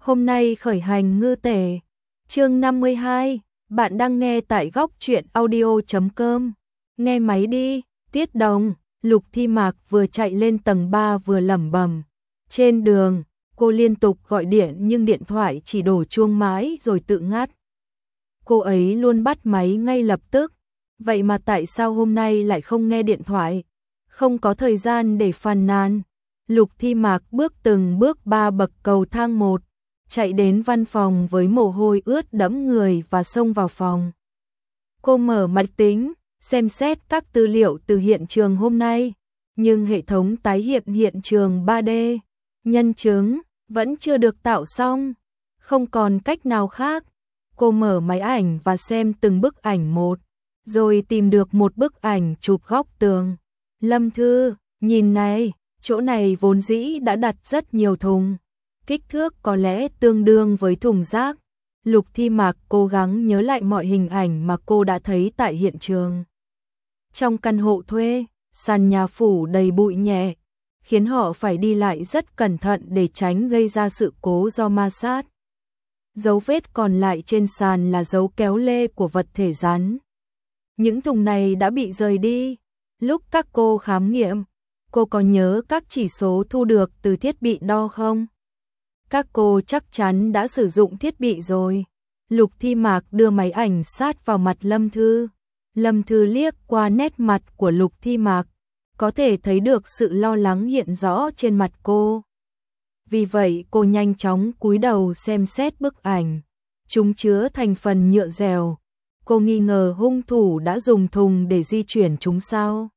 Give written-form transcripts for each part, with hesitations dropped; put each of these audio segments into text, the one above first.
Hôm nay khởi hành ngư tể. Chương 52, bạn đang nghe tại góc truyện audio.com. Nghe máy đi, Tiết Đồng. Lục Thi Mạc vừa chạy lên tầng 3 vừa lẩm bẩm. Trên đường, cô liên tục gọi điện nhưng điện thoại chỉ đổ chuông mãi rồi tự ngắt. Cô ấy luôn bắt máy ngay lập tức. Vậy mà tại sao hôm nay lại không nghe điện thoại? Không có thời gian để phàn nàn. Lục Thi Mạc bước từng bước 3 bậc cầu thang 1, chạy đến văn phòng với mồ hôi ướt đẫm người và xông vào phòng. Cô mở máy tính, xem xét các tư liệu từ hiện trường hôm nay, nhưng hệ thống tái hiện hiện trường 3D, nhân chứng, vẫn chưa được tạo xong. Không còn cách nào khác. Cô mở máy ảnh và xem từng bức ảnh một, rồi tìm được một bức ảnh chụp góc tường. Lâm Thư, nhìn này, chỗ này vốn dĩ đã đặt rất nhiều thùng. Kích thước có lẽ tương đương với thùng rác. Lục Thi Mạc cố gắng nhớ lại mọi hình ảnh mà cô đã thấy tại hiện trường. Trong căn hộ thuê, sàn nhà phủ đầy bụi nhẹ, khiến họ phải đi lại rất cẩn thận để tránh gây ra sự cố do ma sát. Dấu vết còn lại trên sàn là dấu kéo lê của vật thể rắn. Những thùng này đã bị rời đi. Lúc các cô khám nghiệm, cô có nhớ các chỉ số thu được từ thiết bị đo không? Các cô chắc chắn đã sử dụng thiết bị rồi. Lục Thi Mạc đưa máy ảnh sát vào mặt Lâm Thư. Lâm Thư liếc qua nét mặt của Lục Thi Mạc, có thể thấy được sự lo lắng hiện rõ trên mặt cô. Vì vậy cô nhanh chóng cúi đầu xem xét bức ảnh. Chúng chứa thành phần nhựa dẻo. Cô nghi ngờ hung thủ đã dùng thùng để di chuyển chúng sao?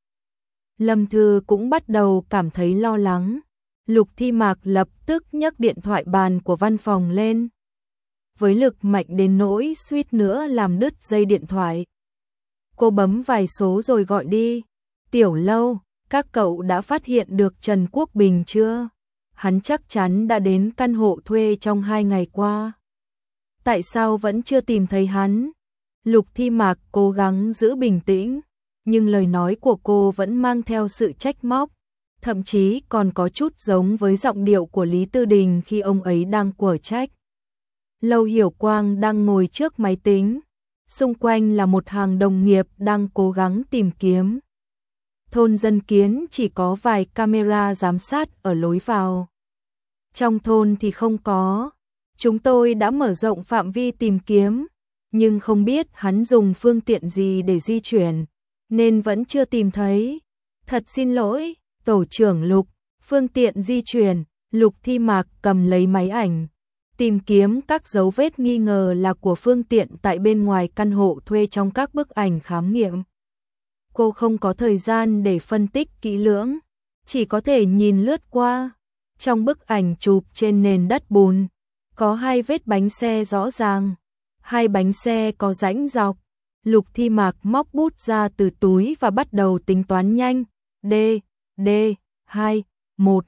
Lâm Thư cũng bắt đầu cảm thấy lo lắng. Lục Thi Mạc lập tức nhấc điện thoại bàn của văn phòng lên. Với lực mạnh đến nỗi suýt nữa làm đứt dây điện thoại. Cô bấm vài số rồi gọi đi. Tiểu Lâu, các cậu đã phát hiện được Trần Quốc Bình chưa? Hắn chắc chắn đã đến căn hộ thuê trong 2 ngày qua. Tại sao vẫn chưa tìm thấy hắn? Lục Thi Mạc cố gắng giữ bình tĩnh, nhưng lời nói của cô vẫn mang theo sự trách móc, thậm chí còn có chút giống với giọng điệu của Lý Tư Đình khi ông ấy đang quở trách. Lâu Hiểu Quang đang ngồi trước máy tính, xung quanh là một hàng đồng nghiệp đang cố gắng tìm kiếm. Thôn Dân Kiến chỉ có vài camera giám sát ở lối vào. Trong thôn thì không có. Chúng tôi đã mở rộng phạm vi tìm kiếm, nhưng không biết hắn dùng phương tiện gì để di chuyển, nên vẫn chưa tìm thấy. Thật xin lỗi, tổ trưởng Lục. Phương tiện di chuyển. Lục Thi Mạc cầm lấy máy ảnh, tìm kiếm các dấu vết nghi ngờ là của phương tiện tại bên ngoài căn hộ thuê trong các bức ảnh khám nghiệm. Cô không có thời gian để phân tích kỹ lưỡng, chỉ có thể nhìn lướt qua. Trong bức ảnh chụp trên nền đất bùn, có 2 vết bánh xe rõ ràng. 2 bánh xe có rãnh dọc. Lục Thi Mạc móc bút ra từ túi và bắt đầu tính toán nhanh. D, 2, 1,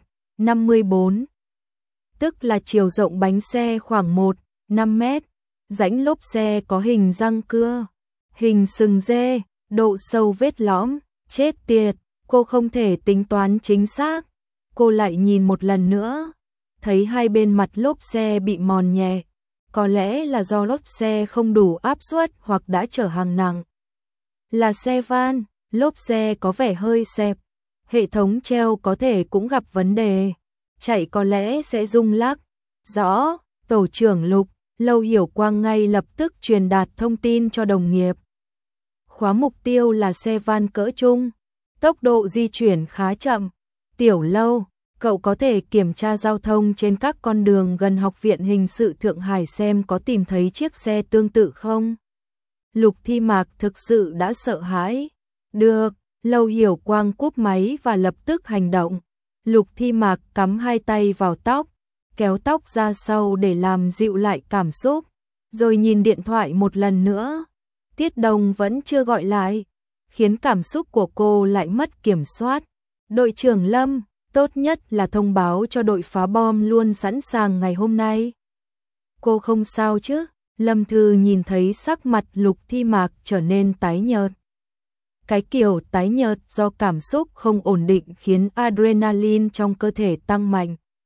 54. Tức là chiều rộng bánh xe khoảng 1,5 mét. Rãnh lốp xe có hình răng cưa, hình sừng dê, độ sâu vết lõm. Chết tiệt, cô không thể tính toán chính xác. Cô lại nhìn một lần nữa, thấy hai bên mặt lốp xe bị mòn nhẹ. Có lẽ là do lốp xe không đủ áp suất hoặc đã chở hàng nặng. Là xe van, lốp xe có vẻ hơi xẹp. Hệ thống treo có thể cũng gặp vấn đề. Chạy có lẽ sẽ rung lắc. Rõ, tổ trưởng Lục. Lâu Hiểu Quang ngay lập tức truyền đạt thông tin cho đồng nghiệp. Khóa mục tiêu là xe van cỡ trung. Tốc độ di chuyển khá chậm. Tiểu Lâu, cậu có thể kiểm tra giao thông trên các con đường gần Học viện Hình sự Thượng Hải xem có tìm thấy chiếc xe tương tự không? Lục Thi Mạc thực sự đã sợ hãi. Được, Lâu Hiểu Quang cúp máy và lập tức hành động. Lục Thi Mạc cắm 2 tay vào tóc, kéo tóc ra sau để làm dịu lại cảm xúc, rồi nhìn điện thoại một lần nữa. Tiết Đồng vẫn chưa gọi lại, khiến cảm xúc của cô lại mất kiểm soát. Đội trưởng Lâm, tốt nhất là thông báo cho đội phá bom luôn sẵn sàng ngày hôm nay. Cô không sao chứ? Lâm Thư nhìn thấy sắc mặt Lục Thi Mạc trở nên tái nhợt. Cái kiểu tái nhợt do cảm xúc không ổn định khiến adrenaline trong cơ thể tăng mạnh.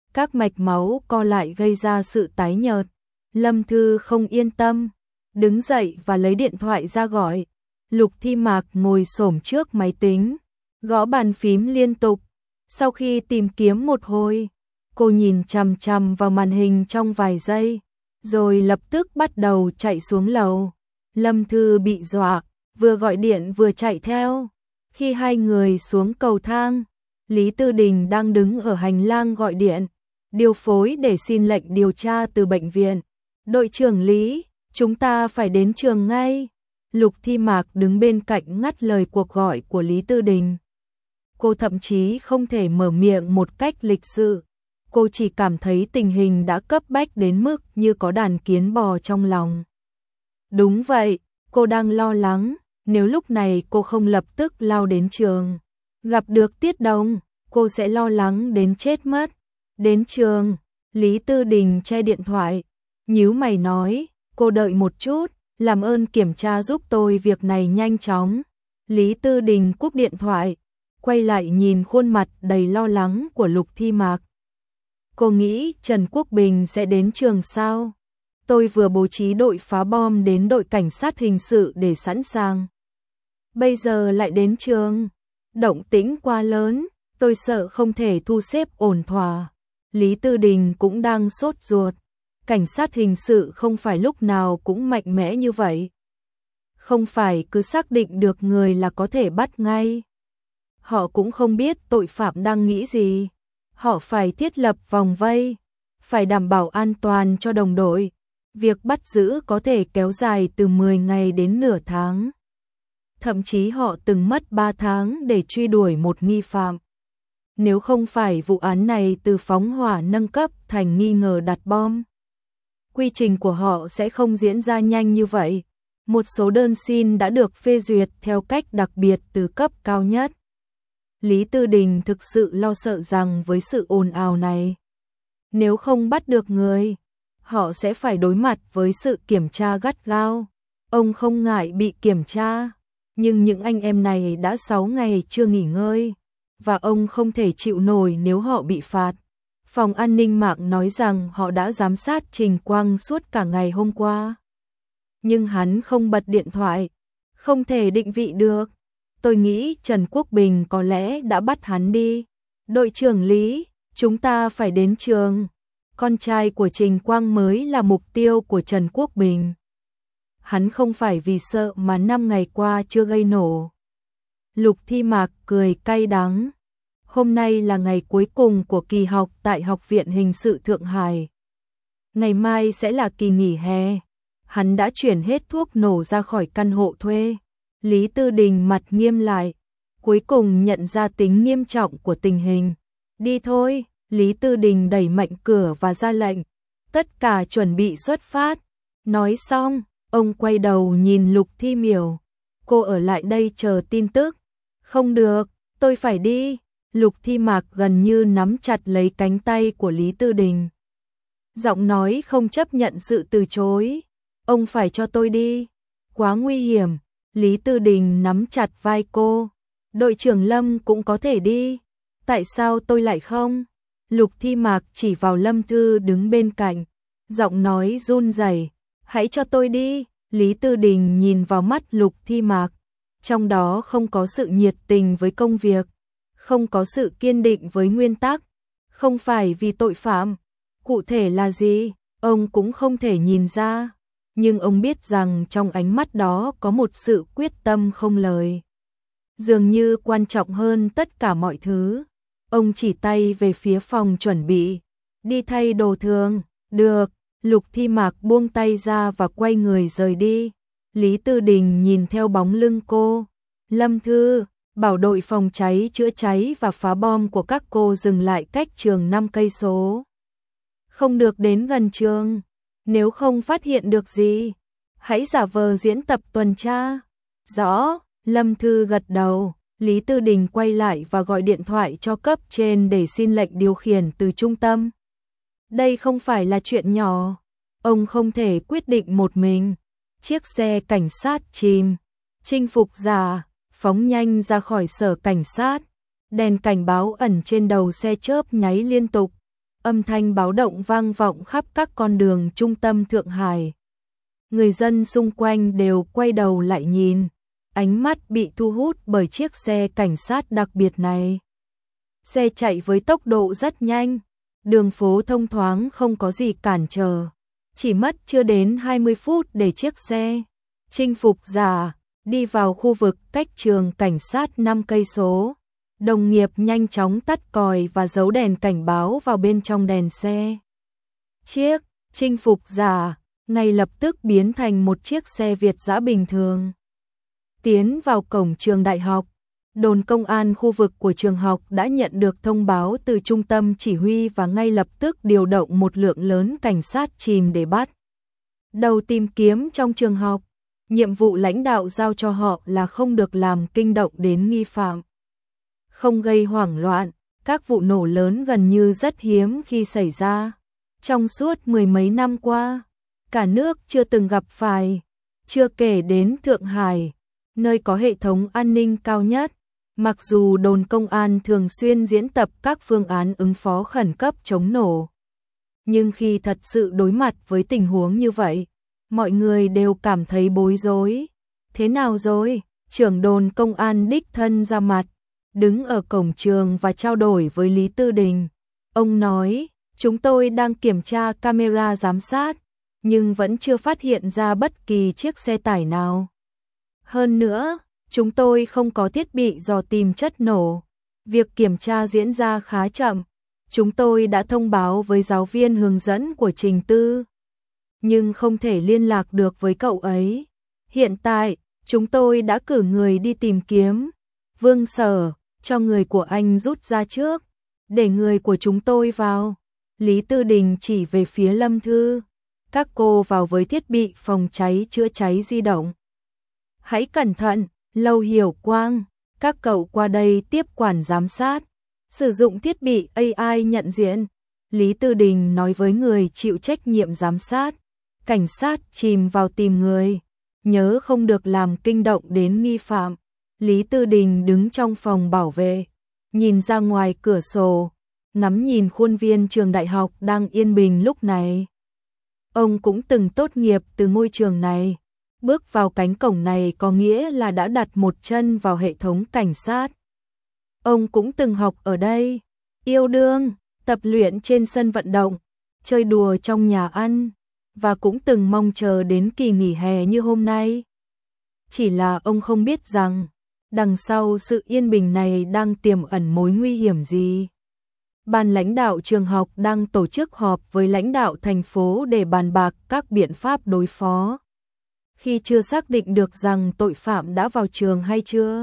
các mạch máu co lại gây ra sự tái nhợt. Lâm Thư không yên tâm, đứng dậy và lấy điện thoại ra gọi. Lục Thi Mạc ngồi xổm trước máy tính, gõ bàn phím liên tục. Sau khi tìm kiếm một hồi, cô nhìn chằm chằm vào màn hình trong vài giây, rồi lập tức bắt đầu chạy xuống lầu. Lâm Thư bị dọa, vừa gọi điện vừa chạy theo. Khi hai người xuống cầu thang, Lý Tư Đình đang đứng ở hành lang gọi điện, điều phối để xin lệnh điều tra từ bệnh viện. Đội trưởng Lý, chúng ta phải đến trường ngay. Lục Thi Mạc đứng bên cạnh ngắt lời cuộc gọi của Lý Tư Đình. Cô thậm chí không thể mở miệng một cách lịch sự. Cô chỉ cảm thấy tình hình đã cấp bách đến mức như có đàn kiến bò trong lòng. Đúng vậy, cô đang lo lắng, nếu lúc này cô không lập tức lao đến trường, gặp được Tiết Đồng, cô sẽ lo lắng đến chết mất. Đến trường, Lý Tư Đình che điện thoại, nhíu mày nói, cô đợi một chút, làm ơn kiểm tra giúp tôi việc này nhanh chóng. Lý Tư Đình cúp điện thoại, quay lại nhìn khuôn mặt đầy lo lắng của Lục Thi Mạc. Cô nghĩ Trần Quốc Bình sẽ đến trường sao? Tôi vừa bố trí đội phá bom đến đội cảnh sát hình sự để sẵn sàng. Bây giờ lại đến trường. Động tĩnh quá lớn, tôi sợ không thể thu xếp ổn thỏa. Lý Tư Đình cũng đang sốt ruột. Cảnh sát hình sự không phải lúc nào cũng mạnh mẽ như vậy. Không phải cứ xác định được người là có thể bắt ngay. Họ cũng không biết tội phạm đang nghĩ gì. Họ phải thiết lập vòng vây, phải đảm bảo an toàn cho đồng đội. Việc bắt giữ có thể kéo dài từ 10 ngày đến nửa tháng. Thậm chí họ từng mất 3 tháng để truy đuổi một nghi phạm. Nếu không phải vụ án này từ phóng hỏa nâng cấp thành nghi ngờ đặt bom, quy trình của họ sẽ không diễn ra nhanh như vậy. Một số đơn xin đã được phê duyệt theo cách đặc biệt từ cấp cao nhất. Lý Tư Đình thực sự lo sợ rằng với sự ồn ào này, nếu không bắt được người, họ sẽ phải đối mặt với sự kiểm tra gắt gao. Ông không ngại bị kiểm tra, nhưng những anh em này đã 6 ngày chưa nghỉ ngơi, và ông không thể chịu nổi nếu họ bị phạt. Phòng an ninh mạng nói rằng họ đã giám sát Trình Quang suốt cả ngày hôm qua. Nhưng hắn không bật điện thoại, không thể định vị được. Tôi nghĩ Trần Quốc Bình có lẽ đã bắt hắn đi. Đội trưởng Lý, chúng ta phải đến trường. Con trai của Trình Quang mới là mục tiêu của Trần Quốc Bình. Hắn không phải vì sợ mà 5 ngày qua chưa gây nổ. Lục Thi Mạc cười cay đắng. Hôm nay là ngày cuối cùng của kỳ học tại Học viện Hình sự Thượng Hải. Ngày mai sẽ là kỳ nghỉ hè. Hắn đã chuyển hết thuốc nổ ra khỏi căn hộ thuê. Lý Tư Đình mặt nghiêm lại, cuối cùng nhận ra tính nghiêm trọng của tình hình. Đi thôi, Lý Tư Đình đẩy mạnh cửa và ra lệnh. Tất cả chuẩn bị xuất phát. Nói xong, ông quay đầu nhìn Lục Thi Miểu. Cô ở lại đây chờ tin tức. Không được, tôi phải đi. Lục Thi Mạc gần như nắm chặt lấy cánh tay của Lý Tư Đình. Giọng nói không chấp nhận sự từ chối. Ông phải cho tôi đi. Quá nguy hiểm. Lý Tư Đình nắm chặt vai cô. Đội trưởng Lâm cũng có thể đi. Tại sao tôi lại không? Lục Thi Mạc chỉ vào Lâm Thư đứng bên cạnh. Giọng nói run rẩy. Hãy cho tôi đi. Lý Tư Đình nhìn vào mắt Lục Thi Mạc. Trong đó không có sự nhiệt tình với công việc. Không có sự kiên định với nguyên tắc. Không phải vì tội phạm. Cụ thể là gì? Ông cũng không thể nhìn ra. Nhưng ông biết rằng trong ánh mắt đó có một sự quyết tâm không lời. Dường như quan trọng hơn tất cả mọi thứ. Ông chỉ tay về phía phòng chuẩn bị. Đi thay đồ thường. Được. Lục Thi Mạc buông tay ra và quay người rời đi. Lý Tư Đình nhìn theo bóng lưng cô. Lâm Thư, bảo đội phòng cháy chữa cháy và phá bom của các cô dừng lại cách trường 5 cây số. Không được đến gần trường. Nếu không phát hiện được gì, hãy giả vờ diễn tập tuần tra. Rõ, Lâm Thư gật đầu. Lý Tư Đình quay lại và gọi điện thoại cho cấp trên để xin lệnh điều khiển từ trung tâm. Đây không phải là chuyện nhỏ. Ông không thể quyết định một mình. Chiếc xe cảnh sát chìm. Chinh phục giả, phóng nhanh ra khỏi sở cảnh sát. Đèn cảnh báo ẩn trên đầu xe chớp nháy liên tục. âm thanh báo động vang vọng khắp các con đường trung tâm Thượng Hải. Người dân xung quanh đều quay đầu lại nhìn, ánh mắt bị thu hút bởi chiếc xe cảnh sát đặc biệt này. Xe chạy với tốc độ rất nhanh, đường phố thông thoáng không có gì cản trở. Chỉ mất chưa đến 20 phút để chiếc xe chinh phục giả đi vào khu vực cách trường cảnh sát 5 cây số. Đồng nghiệp nhanh chóng tắt còi và giấu đèn cảnh báo vào bên trong đèn xe. Chiếc chinh phục giả ngay lập tức biến thành một chiếc xe Việt dã bình thường. Tiến vào cổng trường đại học, đồn công an khu vực của trường học đã nhận được thông báo từ trung tâm chỉ huy và ngay lập tức điều động một lượng lớn cảnh sát chìm để bắt đầu tìm kiếm trong trường học. Nhiệm vụ lãnh đạo giao cho họ là không được làm kinh động đến nghi phạm, không gây hoảng loạn. Các vụ nổ lớn gần như rất hiếm khi xảy ra. Trong suốt mười mấy năm qua, cả nước chưa từng gặp phải, chưa kể đến Thượng Hải, nơi có hệ thống an ninh cao nhất. Mặc dù đồn công an thường xuyên diễn tập các phương án ứng phó khẩn cấp chống nổ, nhưng khi thật sự đối mặt với tình huống như vậy, mọi người đều cảm thấy bối rối. Thế nào rồi? Trưởng đồn công an đích thân ra mặt, đứng ở cổng trường và trao đổi với Lý Tư Đình. Ông nói, chúng tôi đang kiểm tra camera giám sát, nhưng vẫn chưa phát hiện ra bất kỳ chiếc xe tải nào. Hơn nữa, chúng tôi không có thiết bị dò tìm chất nổ. Việc kiểm tra diễn ra khá chậm. Chúng tôi đã thông báo với giáo viên hướng dẫn của Trình Tư, nhưng không thể liên lạc được với cậu ấy. Hiện tại, chúng tôi đã cử người đi tìm kiếm. Vương Sở, cho người của anh rút ra trước, để người của chúng tôi vào. Lý Tư Đình chỉ về phía Lâm Thư. Các cô vào với thiết bị phòng cháy chữa cháy di động. Hãy cẩn thận, Lâu Hiểu Quang, các cậu qua đây tiếp quản giám sát, sử dụng thiết bị AI nhận diện. Lý Tư Đình nói với người chịu trách nhiệm giám sát. Cảnh sát chìm vào tìm người, nhớ không được làm kinh động đến nghi phạm. Lý Tư Đình đứng trong phòng bảo vệ, nhìn ra ngoài cửa sổ, ngắm nhìn khuôn viên trường đại học đang yên bình lúc này. Ông cũng từng tốt nghiệp từ ngôi trường này. Bước vào cánh cổng này có nghĩa là đã đặt một chân vào hệ thống cảnh sát. Ông cũng từng học ở đây, yêu đương, tập luyện trên sân vận động, chơi đùa trong nhà ăn, và cũng từng mong chờ đến kỳ nghỉ hè như hôm nay. Chỉ là ông không biết rằng, đằng sau sự yên bình này đang tiềm ẩn mối nguy hiểm gì. Ban lãnh đạo trường học đang tổ chức họp với lãnh đạo thành phố để bàn bạc các biện pháp đối phó. Khi chưa xác định được rằng tội phạm đã vào trường hay chưa,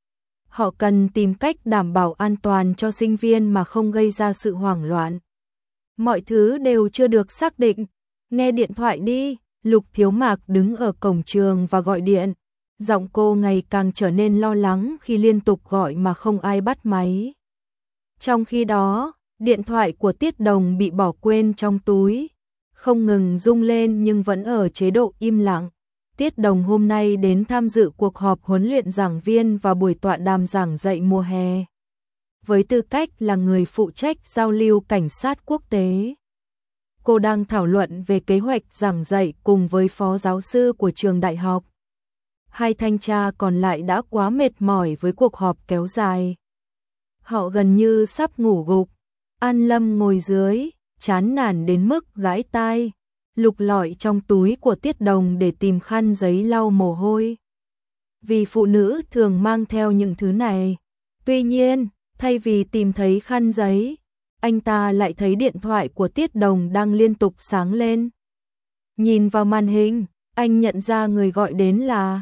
họ cần tìm cách đảm bảo an toàn cho sinh viên mà không gây ra sự hoảng loạn. Mọi thứ đều chưa được xác định. Nghe điện thoại đi. Lục Thiếu Mạc đứng ở cổng trường và gọi điện. Giọng cô ngày càng trở nên lo lắng khi liên tục gọi mà không ai bắt máy. Trong khi đó, điện thoại của Tiết Đồng bị bỏ quên trong túi, không ngừng rung lên nhưng vẫn ở chế độ im lặng. Tiết Đồng hôm nay đến tham dự cuộc họp huấn luyện giảng viên và buổi tọa đàm giảng dạy mùa hè. Với tư cách là người phụ trách giao lưu cảnh sát quốc tế, cô đang thảo luận về kế hoạch giảng dạy cùng với phó giáo sư của trường đại học. Hai thanh tra còn lại đã quá mệt mỏi với cuộc họp kéo dài. Họ gần như sắp ngủ gục. An Lâm ngồi dưới, chán nản đến mức gãi tai, lục lọi trong túi của Tiết Đồng để tìm khăn giấy lau mồ hôi. Vì phụ nữ thường mang theo những thứ này. Tuy nhiên, thay vì tìm thấy khăn giấy, anh ta lại thấy điện thoại của Tiết Đồng đang liên tục sáng lên. Nhìn vào màn hình, anh nhận ra người gọi đến là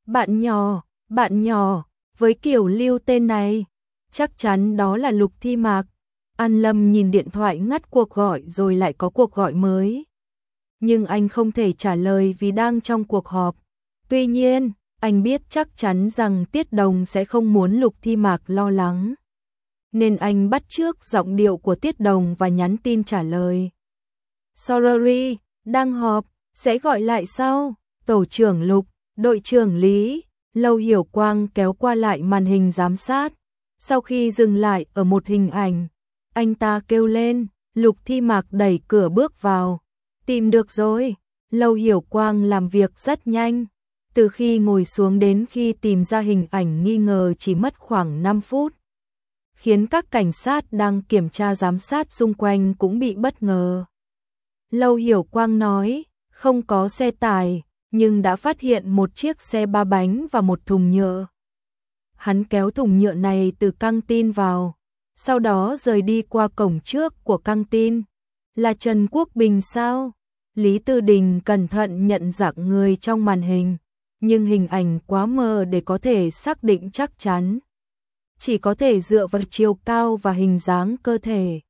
bạn nhỏ, với kiểu lưu tên này, chắc chắn đó là Lục Thi Mạc. An Lâm nhìn điện thoại ngắt cuộc gọi rồi lại có cuộc gọi mới. Nhưng anh không thể trả lời vì đang trong cuộc họp. Tuy nhiên, anh biết chắc chắn rằng Tiết Đồng sẽ không muốn Lục Thi Mạc lo lắng. Nên anh bắt chước giọng điệu của Tiết Đồng và nhắn tin trả lời. Sorry, đang họp, sẽ gọi lại sau. Tổ trưởng Lục, đội trưởng Lý. Lâu Hiểu Quang kéo qua lại màn hình giám sát. Sau khi dừng lại ở một hình ảnh, anh ta kêu lên, Lục Thi Mạc đẩy cửa bước vào. Tìm được rồi. Lâu Hiểu Quang làm việc rất nhanh. Từ khi ngồi xuống đến khi tìm ra hình ảnh nghi ngờ chỉ mất khoảng 5 phút. Khiến các cảnh sát đang kiểm tra giám sát xung quanh cũng bị bất ngờ. Lâu Hiểu Quang nói, không có xe tải, nhưng đã phát hiện một chiếc xe 3 bánh và một thùng nhựa. Hắn kéo thùng nhựa này từ căng tin vào, sau đó rời đi qua cổng trước của căng tin. Là Trần Quốc Bình sao? Lý Tư Đình cẩn thận nhận dạng người trong màn hình, nhưng hình ảnh quá mờ để có thể xác định chắc chắn. Chỉ có thể dựa vào chiều cao và hình dáng cơ thể.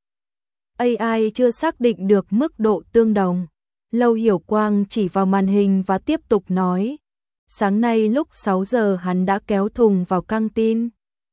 AI chưa xác định được mức độ tương đồng. Lâu Hiểu Quang chỉ vào màn hình và tiếp tục nói. Sáng nay lúc 6 giờ hắn đã kéo thùng vào căng tin.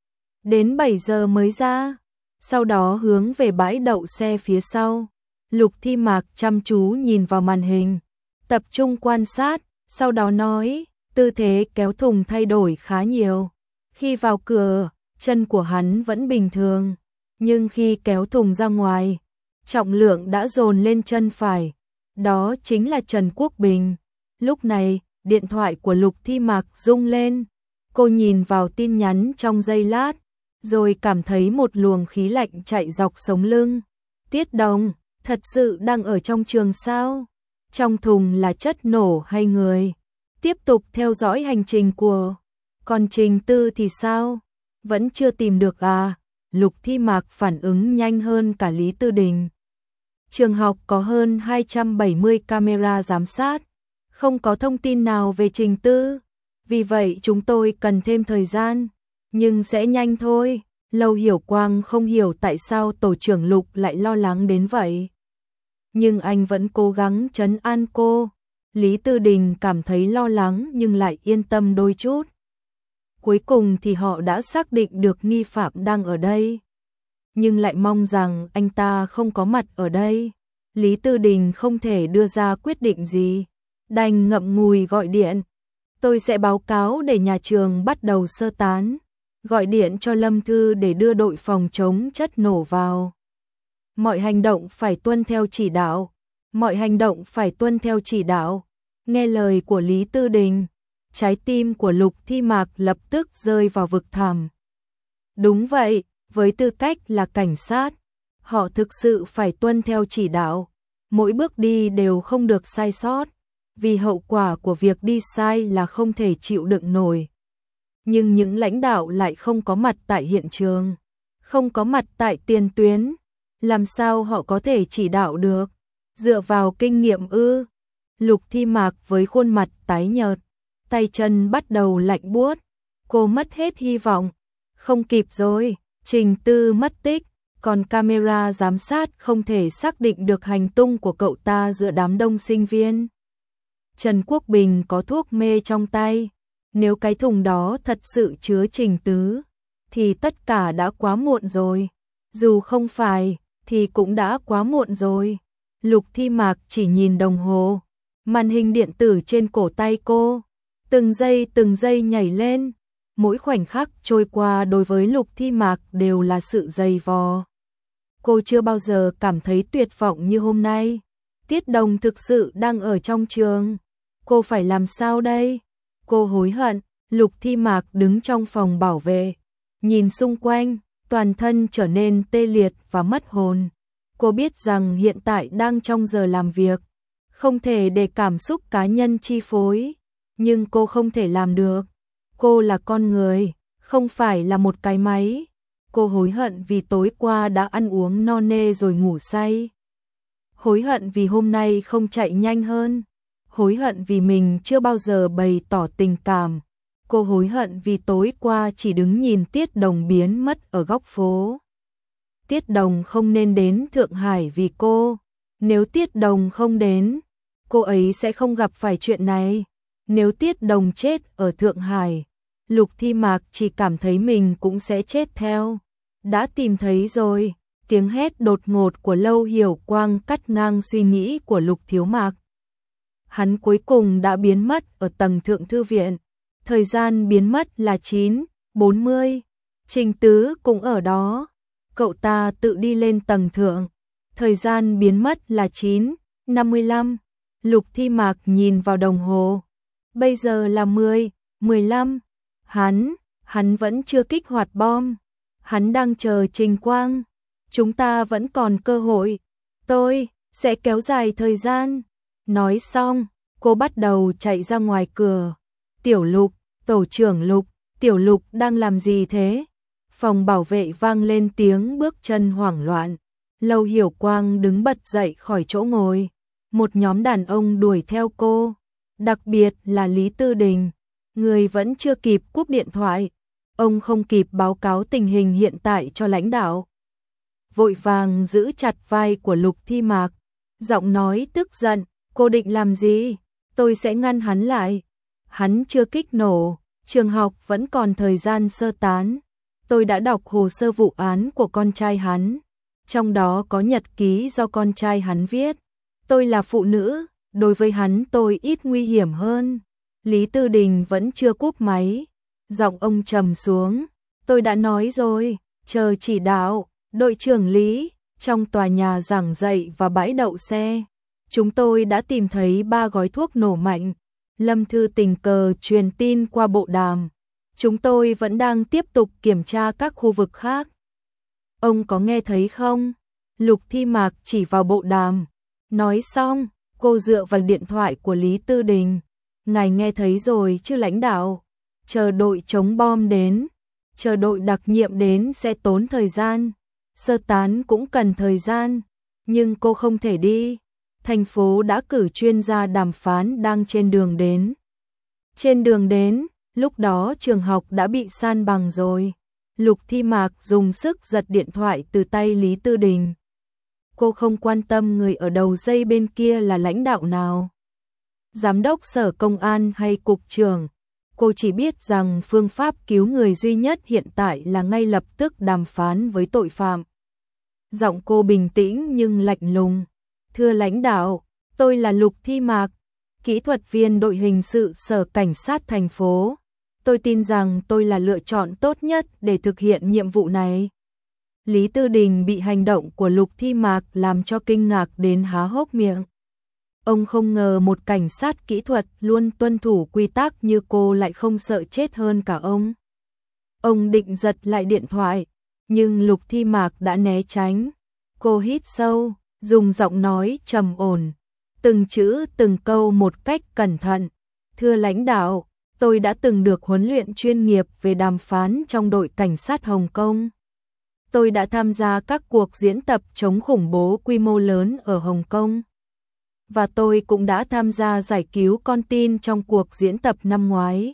Đến 7 giờ mới ra. Sau đó hướng về bãi đậu xe phía sau. Lục Thi Mạc chăm chú nhìn vào màn hình. Tập trung quan sát. Sau đó nói. Tư thế kéo thùng thay đổi khá nhiều. Khi vào cửa, chân của hắn vẫn bình thường. Nhưng khi kéo thùng ra ngoài, trọng lượng đã dồn lên chân phải. Đó chính là Trần Quốc Bình. Lúc này, điện thoại của Lục Thi Mạc rung lên. Cô nhìn vào tin nhắn trong giây lát, rồi cảm thấy một luồng khí lạnh chạy dọc sống lưng. Tiết Đồng, thật sự đang ở trong trường sao? Trong thùng là chất nổ hay người? Tiếp tục theo dõi hành trình của. Còn Trình Tư thì sao? Vẫn chưa tìm được à? Lục Thi Mạc phản ứng nhanh hơn cả Lý Tư Đình. Trường học có hơn 270 camera giám sát, không có thông tin nào về Trình Tư. Vì vậy chúng tôi cần thêm thời gian, nhưng sẽ nhanh thôi. Lâu Hiểu Quang không hiểu tại sao tổ trưởng Lục lại lo lắng đến vậy. Nhưng anh vẫn cố gắng trấn an cô. Lý Tư Đình cảm thấy lo lắng nhưng lại yên tâm đôi chút. Cuối cùng thì họ đã xác định được nghi phạm đang ở đây. Nhưng lại mong rằng anh ta không có mặt ở đây. Lý Tư Đình không thể đưa ra quyết định gì. Đành ngậm ngùi gọi điện. Tôi sẽ báo cáo để nhà trường bắt đầu sơ tán. Gọi điện cho Lâm Thư để đưa đội phòng chống chất nổ vào. Mọi hành động phải tuân theo chỉ đạo. Mọi hành động phải tuân theo chỉ đạo. Nghe lời của Lý Tư Đình, trái tim của Lục Thi Mạc lập tức rơi vào vực thẳm. Đúng vậy, với tư cách là cảnh sát, họ thực sự phải tuân theo chỉ đạo. Mỗi bước đi đều không được sai sót, vì hậu quả của việc đi sai là không thể chịu đựng nổi. Nhưng những lãnh đạo lại không có mặt tại hiện trường, không có mặt tại tiền tuyến. Làm sao họ có thể chỉ đạo được? Dựa vào kinh nghiệm ư? Lục Thi Mạc với khuôn mặt tái nhợt, tay chân bắt đầu lạnh buốt. Cô mất hết hy vọng. Không kịp rồi, Trình Tư mất tích, còn camera giám sát không thể xác định được hành tung của cậu ta giữa đám đông sinh viên. Trần Quốc Bình có thuốc mê trong tay. Nếu cái thùng đó thật sự chứa Trình Tứ, thì tất cả đã quá muộn rồi. Dù không phải, thì cũng đã quá muộn rồi. Lục Thi Mạc chỉ nhìn đồng hồ. Màn hình điện tử trên cổ tay cô, từng giây nhảy lên. Mỗi khoảnh khắc trôi qua đối với Lục Thi Mạc đều là sự dày vò. Cô chưa bao giờ cảm thấy tuyệt vọng như hôm nay. Tiết Đồng thực sự đang ở trong trường. Cô phải làm sao đây? Cô hối hận. Lục Thi Mạc đứng trong phòng bảo vệ, nhìn xung quanh, toàn thân trở nên tê liệt và mất hồn. Cô biết rằng hiện tại đang trong giờ làm việc, không thể để cảm xúc cá nhân chi phối, nhưng cô không thể làm được. Cô là con người, không phải là một cái máy. Cô hối hận vì tối qua đã ăn uống no nê rồi ngủ say. Hối hận vì hôm nay không chạy nhanh hơn. Hối hận vì mình chưa bao giờ bày tỏ tình cảm. Cô hối hận vì tối qua chỉ đứng nhìn Tiết Đồng biến mất ở góc phố. Tiết Đồng không nên đến Thượng Hải vì cô. Nếu Tiết Đồng không đến, cô ấy sẽ không gặp phải chuyện này. Nếu Tiết Đồng chết ở Thượng Hải, Lục Thi Mạc chỉ cảm thấy mình cũng sẽ chết theo. Đã tìm thấy rồi. Tiếng hét đột ngột của Lâu Hiểu Quang cắt ngang suy nghĩ của Lục Thiếu Mạc. Hắn cuối cùng đã biến mất ở tầng thượng thư viện. Thời gian biến mất là 9:40. Trình Tứ cũng ở đó. Cậu ta tự đi lên tầng thượng. Thời gian biến mất là 9:55. Lục Thi Mạc nhìn vào đồng hồ. Bây giờ là 10:15. Hắn vẫn chưa kích hoạt bom. Hắn đang chờ Trình Quang. Chúng ta vẫn còn cơ hội. Tôi sẽ kéo dài thời gian. Nói xong, cô bắt đầu chạy ra ngoài cửa. Tiểu Lục, tổ trưởng Lục, Tiểu Lục đang làm gì thế? Phòng bảo vệ vang lên tiếng bước chân hoảng loạn. Lâu Hiểu Quang đứng bật dậy khỏi chỗ ngồi. Một nhóm đàn ông đuổi theo cô, đặc biệt là Lý Tư Đình. Người vẫn chưa kịp cúp điện thoại. Ông không kịp báo cáo tình hình hiện tại cho lãnh đạo. Vội vàng giữ chặt vai của Lục Thi Mạc. Giọng nói tức giận, cô định làm gì? Tôi sẽ ngăn hắn lại. Hắn chưa kích nổ, trường học vẫn còn thời gian sơ tán. Tôi đã đọc hồ sơ vụ án của con trai hắn. Trong đó có nhật ký do con trai hắn viết. Tôi là phụ nữ, đối với hắn tôi ít nguy hiểm hơn. Lý Tư Đình vẫn chưa cúp máy. Giọng ông trầm xuống. Tôi đã nói rồi, chờ chỉ đạo. Đội trưởng Lý, trong tòa nhà giảng dạy và bãi đậu xe, chúng tôi đã tìm thấy 3 gói thuốc nổ mạnh. Lâm Thư tình cờ truyền tin qua bộ đàm. Chúng tôi vẫn đang tiếp tục kiểm tra các khu vực khác. Ông có nghe thấy không? Lục Thi Mạc chỉ vào bộ đàm. Nói xong, cô dựa vào điện thoại của Lý Tư Đình. Ngài nghe thấy rồi chứ lãnh đạo? Chờ đội chống bom đến, chờ đội đặc nhiệm đến sẽ tốn thời gian. Sơ tán cũng cần thời gian, nhưng cô không thể đi. Thành phố đã cử chuyên gia đàm phán đang trên đường đến. Trên đường đến, lúc đó trường học đã bị san bằng rồi. Lục Thi Mạc dùng sức giật điện thoại từ tay Lý Tư Đình. Cô không quan tâm người ở đầu dây bên kia là lãnh đạo nào. Giám đốc sở công an hay cục trưởng. Cô chỉ biết rằng phương pháp cứu người duy nhất hiện tại là ngay lập tức đàm phán với tội phạm. Giọng cô bình tĩnh nhưng lạnh lùng. Thưa lãnh đạo, tôi là Lục Thi Mạc, kỹ thuật viên đội hình sự sở cảnh sát thành phố. Tôi tin rằng tôi là lựa chọn tốt nhất để thực hiện nhiệm vụ này. Lý Tư Đình bị hành động của Lục Thi Mạc làm cho kinh ngạc đến há hốc miệng. Ông không ngờ một cảnh sát kỹ thuật luôn tuân thủ quy tắc như cô lại không sợ chết hơn cả ông. Ông định giật lại điện thoại, nhưng Lục Thi Mạc đã né tránh. Cô hít sâu, dùng giọng nói trầm ổn, từng chữ từng câu một cách cẩn thận. Thưa lãnh đạo, tôi đã từng được huấn luyện chuyên nghiệp về đàm phán trong đội cảnh sát Hồng Kông. Tôi đã tham gia các cuộc diễn tập chống khủng bố quy mô lớn ở Hồng Kông. Và tôi cũng đã tham gia giải cứu con tin trong cuộc diễn tập năm ngoái.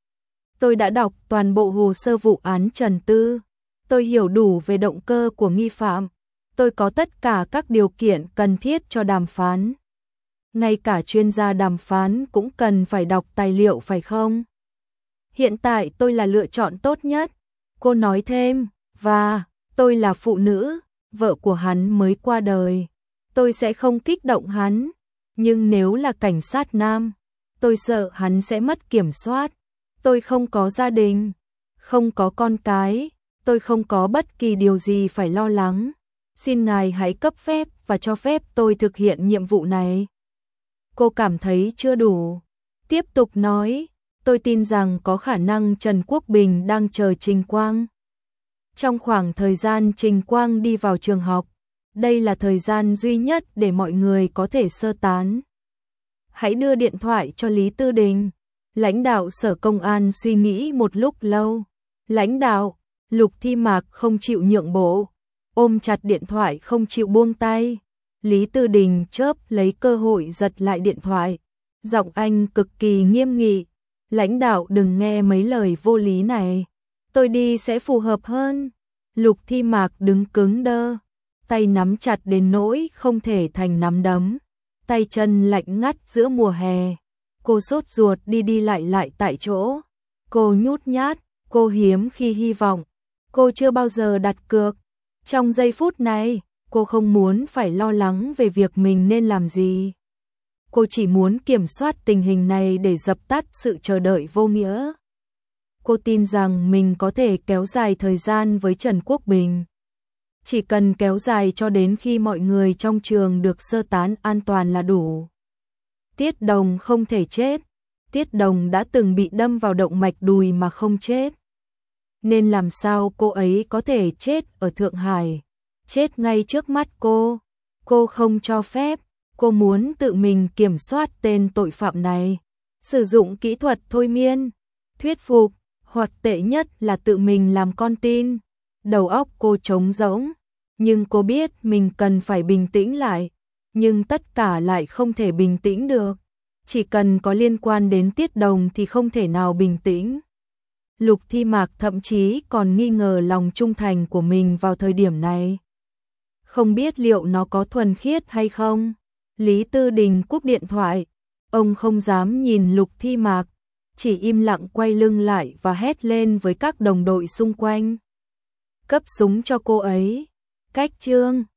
Tôi đã đọc toàn bộ hồ sơ vụ án Trần Tư. Tôi hiểu đủ về động cơ của nghi phạm. Tôi có tất cả các điều kiện cần thiết cho đàm phán. Ngay cả chuyên gia đàm phán cũng cần phải đọc tài liệu phải không? Hiện tại tôi là lựa chọn tốt nhất. Cô nói thêm, và tôi là phụ nữ, vợ của hắn mới qua đời. Tôi sẽ không kích động hắn. Nhưng nếu là cảnh sát nam, tôi sợ hắn sẽ mất kiểm soát. Tôi không có gia đình, không có con cái, tôi không có bất kỳ điều gì phải lo lắng. Xin ngài hãy cấp phép và cho phép tôi thực hiện nhiệm vụ này. Cô cảm thấy chưa đủ. Tiếp tục nói, tôi tin rằng có khả năng Trần Quốc Bình đang chờ Trình Quang. Trong khoảng thời gian Trình Quang đi vào trường học, đây là thời gian duy nhất để mọi người có thể sơ tán. Hãy đưa điện thoại cho Lý Tư Đình. Lãnh đạo sở công an suy nghĩ một lúc lâu. Lãnh đạo, Lục Thi Mạc không chịu nhượng bộ, ôm chặt điện thoại không chịu buông tay. Lý Tư Đình chớp lấy cơ hội giật lại điện thoại. Giọng anh cực kỳ nghiêm nghị. Lãnh đạo đừng nghe mấy lời vô lý này. Tôi đi sẽ phù hợp hơn. Lục Thi Mạc đứng cứng đơ. Tay nắm chặt đến nỗi không thể thành nắm đấm. Tay chân lạnh ngắt giữa mùa hè. Cô sốt ruột đi đi lại tại chỗ. Cô nhút nhát, cô hiếm khi hy vọng. Cô chưa bao giờ đặt cược. Trong giây phút này, cô không muốn phải lo lắng về việc mình nên làm gì. Cô chỉ muốn kiểm soát tình hình này để dập tắt sự chờ đợi vô nghĩa. Cô tin rằng mình có thể kéo dài thời gian với Trần Quốc Bình. chỉ cần kéo dài cho đến khi mọi người trong trường được sơ tán an toàn là đủ. Tiết Đồng không thể chết, Tiết Đồng đã từng bị đâm vào động mạch đùi mà không chết. Nên làm sao cô ấy có thể chết ở Thượng Hải, chết ngay trước mắt cô không cho phép, cô muốn tự mình kiểm soát tên tội phạm này, sử dụng kỹ thuật thôi miên, thuyết phục, hoặc tệ nhất là tự mình làm con tin. Đầu óc cô trống rỗng, nhưng cô biết mình cần phải bình tĩnh lại, nhưng tất cả lại không thể bình tĩnh được. Chỉ cần có liên quan đến Tiết Đồng thì không thể nào bình tĩnh. Lục Thi Mạc thậm chí còn nghi ngờ lòng trung thành của mình vào thời điểm này. Không biết liệu nó có thuần khiết hay không? Lý Tư Đình cúp điện thoại, ông không dám nhìn Lục Thi Mạc, chỉ im lặng quay lưng lại và hét lên với các đồng đội xung quanh. Cấp súng cho cô ấy. Cách Trương